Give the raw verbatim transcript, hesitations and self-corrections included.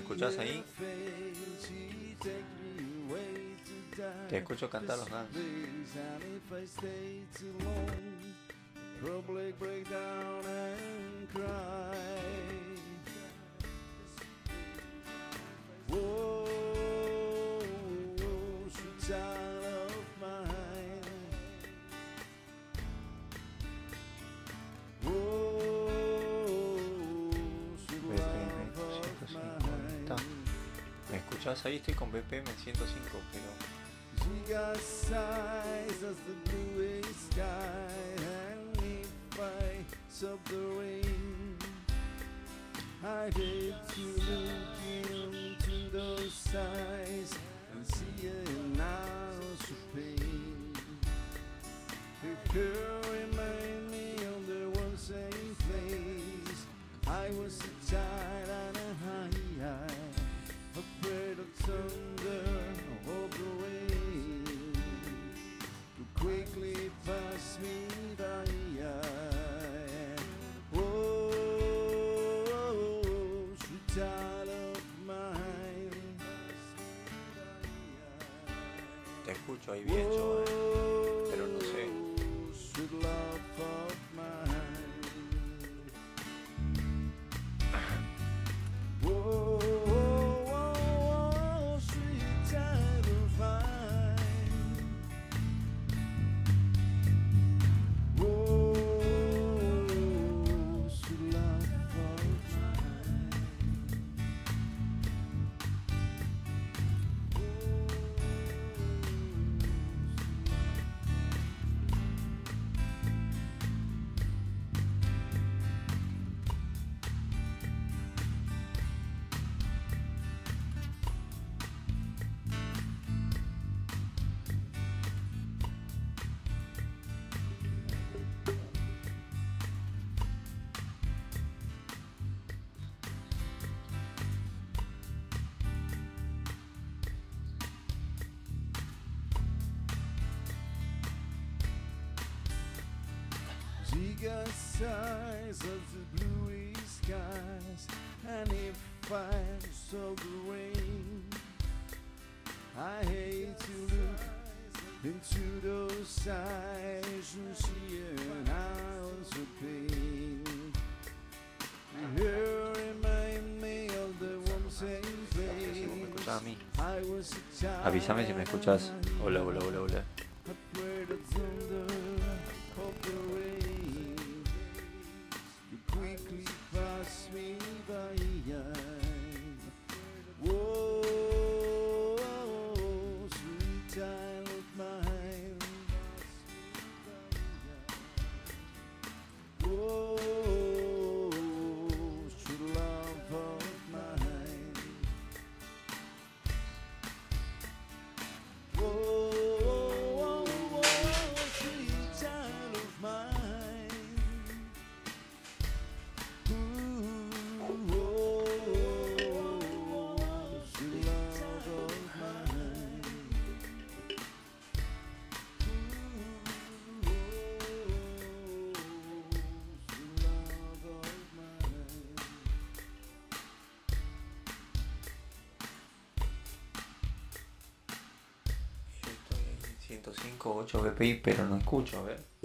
escuchás ahí? Te escucho cantar los Guns. ¿Me escuchás ahí? Estoy con B P M ciento cinco, pero... She got sighs as the bluest sky, and if I sub the rain, I did to look into those eyes and see an ounce of pain. Her remind me of the one same place. I was a child and a high eye, afraid of thunder of the rain to quickly pass me by. Oh, sweet child of mine. Te escucho ahí bien yo, eh, pero no sé. Sweet love of mine. Whoa. She got sighs of the bluey skies, and if I saw the rain, I hate to look into those eyes and see an ounce of pain. Her remind me of the one same place. ¿Me escuchás a mí? I was a child. Avísame si me escuchás. Hola, hola, hola, hola. Afraid of thunder of the rain, you quickly pass me by. Whoa, sweet child of mine. Whoa, sweet love of mine. Whoa, sweet child of mine. Ooh, oh, sweet love of mine. Ooh, sweet love of mine. Yo estoy en ciento cinco, ocho B P I, pero no escucho, a ver.